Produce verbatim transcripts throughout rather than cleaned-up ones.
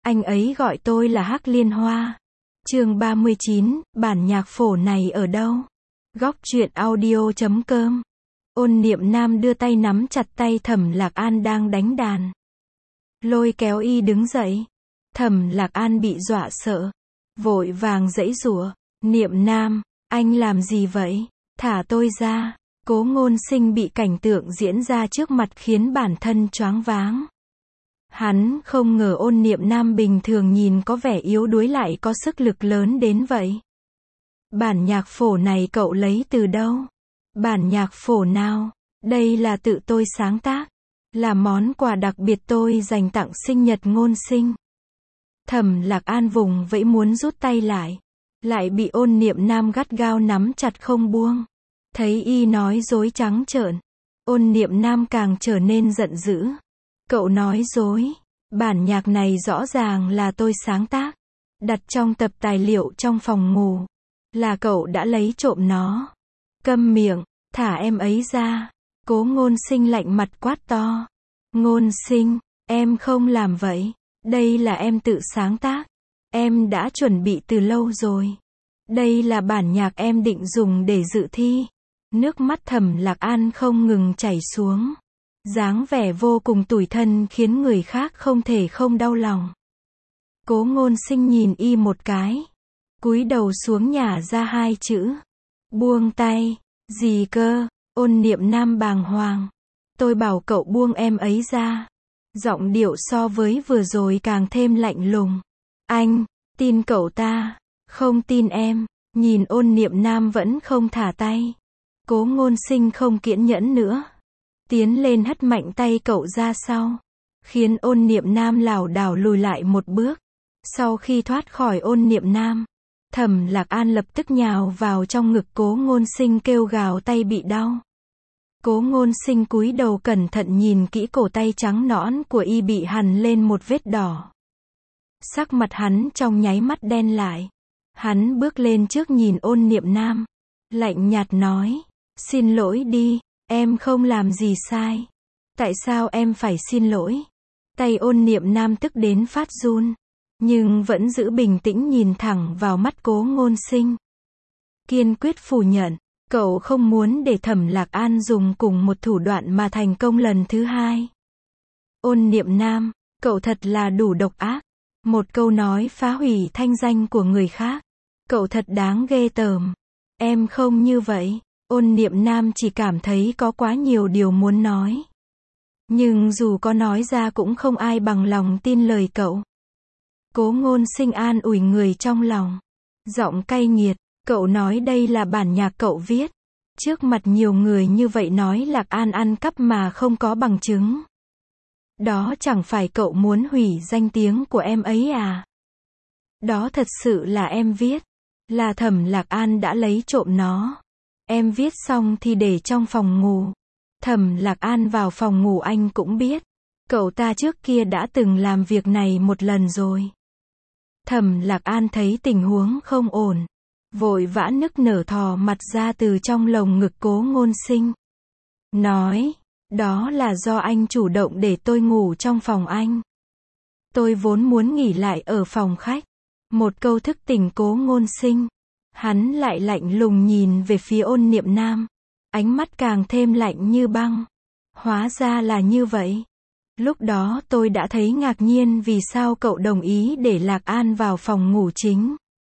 Anh ấy gọi tôi là Hắc Liên Hoa. Chương ba mươi chín, bản nhạc phổ này ở đâu? Góc truyện audio chấm com. Ôn Niệm Nam đưa tay nắm chặt tay Thẩm Lạc An đang đánh đàn. Lôi kéo y đứng dậy. Thẩm Lạc An bị dọa sợ. Vội vàng giãy giụa. Niệm Nam, anh làm gì vậy? Thả tôi ra. Cố Ngôn Sinh bị cảnh tượng diễn ra trước mặt khiến bản thân choáng váng. Hắn không ngờ Ôn Niệm Nam bình thường nhìn có vẻ yếu đuối lại có sức lực lớn đến vậy. Bản nhạc phổ này cậu lấy từ đâu? Bản nhạc phổ nào? Đây là tự tôi sáng tác. Là món quà đặc biệt tôi dành tặng sinh nhật Ngôn Sinh. Thẩm Lạc An vùng vẫy muốn rút tay lại. Lại bị Ôn Niệm Nam gắt gao nắm chặt không buông. Thấy y nói dối trắng trợn. Ôn Niệm Nam càng trở nên giận dữ. Cậu nói dối. Bản nhạc này rõ ràng là tôi sáng tác. Đặt trong tập tài liệu trong phòng ngủ. Là cậu đã lấy trộm nó. Câm miệng, thả em ấy ra. Cố Ngôn Sinh lạnh mặt quát to. Ngôn Sinh, em không làm vậy. Đây là em tự sáng tác. Em đã chuẩn bị từ lâu rồi. Đây là bản nhạc em định dùng để dự thi. Nước mắt Thẩm Lạc An không ngừng chảy xuống. Dáng vẻ vô cùng tủi thân khiến người khác không thể không đau lòng. Cố Ngôn Sinh nhìn y một cái. Cúi đầu xuống nhả ra hai chữ. Buông tay. Gì cơ? Ôn Niệm Nam bàng hoàng. Tôi bảo cậu buông em ấy ra. Giọng điệu so với vừa rồi càng thêm lạnh lùng. Anh, tin cậu ta. Không tin em. Nhìn Ôn Niệm Nam vẫn không thả tay. Cố Ngôn Sinh không kiên nhẫn nữa. Tiến lên hất mạnh tay cậu ra sau. Khiến Ôn Niệm Nam lảo đảo lùi lại một bước. Sau khi thoát khỏi Ôn Niệm Nam, Thẩm Lạc An lập tức nhào vào trong ngực Cố Ngôn Sinh kêu gào tay bị đau. Cố Ngôn Sinh cúi đầu cẩn thận nhìn kỹ cổ tay trắng nõn của y bị hằn lên một vết đỏ. Sắc mặt hắn trong nháy mắt đen lại. Hắn bước lên trước nhìn Ôn Niệm Nam. Lạnh nhạt nói. Xin lỗi đi, em không làm gì sai. Tại sao em phải xin lỗi? Tay Ôn Niệm Nam tức đến phát run. Nhưng vẫn giữ bình tĩnh nhìn thẳng vào mắt Cố Ngôn Sinh. Kiên quyết phủ nhận. Cậu không muốn để Thẩm Lạc An dùng cùng một thủ đoạn mà thành công lần thứ hai. Ôn Niệm Nam, cậu thật là đủ độc ác. Một câu nói phá hủy thanh danh của người khác. Cậu thật đáng ghê tởm. Em không như vậy. Ôn Niệm Nam chỉ cảm thấy có quá nhiều điều muốn nói. Nhưng dù có nói ra cũng không ai bằng lòng tin lời cậu. Cố Ngôn Sinh an ủi người trong lòng. Giọng cay nghiệt. Cậu nói đây là bản nhạc cậu viết. Trước mặt nhiều người như vậy nói Lạc An ăn cắp mà không có bằng chứng. Đó chẳng phải cậu muốn hủy danh tiếng của em ấy à? Đó thật sự là em viết. Là Thẩm Lạc An đã lấy trộm nó. Em viết xong thì để trong phòng ngủ. Thẩm Lạc An vào phòng ngủ anh cũng biết. Cậu ta trước kia đã từng làm việc này một lần rồi. Thẩm Lạc An thấy tình huống không ổn. Vội vã nức nở thò mặt ra từ trong lồng ngực Cố Ngôn Sinh. Nói, đó là do anh chủ động để tôi ngủ trong phòng anh. Tôi vốn muốn nghỉ lại ở phòng khách. Một câu thức tỉnh Cố Ngôn Sinh. Hắn lại lạnh lùng nhìn về phía Ôn Niệm Nam. Ánh mắt càng thêm lạnh như băng. Hóa ra là như vậy. Lúc đó tôi đã thấy ngạc nhiên vì sao cậu đồng ý để Lạc An vào phòng ngủ chính.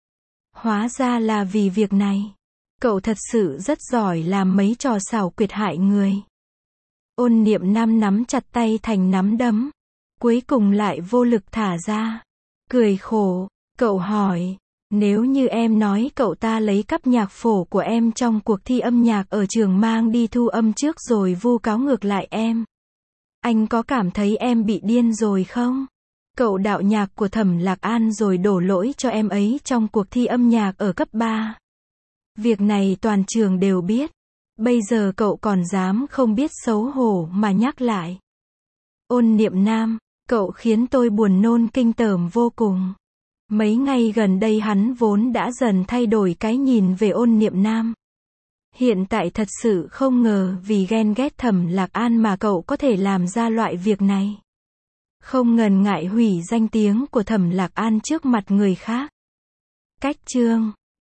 Hóa ra là vì việc này. Cậu thật sự rất giỏi làm mấy trò xảo quyệt hại người. Ôn Niệm Nam nắm chặt tay thành nắm đấm. Cuối cùng lại vô lực thả ra. Cười khổ. Cậu hỏi. Nếu như em nói cậu ta lấy cắp nhạc phổ của em trong cuộc thi âm nhạc ở trường mang đi thu âm trước rồi vu cáo ngược lại em. Anh có cảm thấy em bị điên rồi không? Cậu đạo nhạc của Thẩm Lạc An rồi đổ lỗi cho em ấy trong cuộc thi âm nhạc ở cấp ba. Việc này toàn trường đều biết. Bây giờ cậu còn dám không biết xấu hổ mà nhắc lại. Ôn Niệm Nam, cậu khiến tôi buồn nôn kinh tởm vô cùng. Mấy ngày gần đây hắn vốn đã dần thay đổi cái nhìn về Ôn Niệm Nam. Hiện tại thật sự không ngờ vì ghen ghét Thẩm Lạc An mà cậu có thể làm ra loại việc này. không ngần ngại hủy danh tiếng của Thẩm Lạc An trước mặt người khác. Cách chương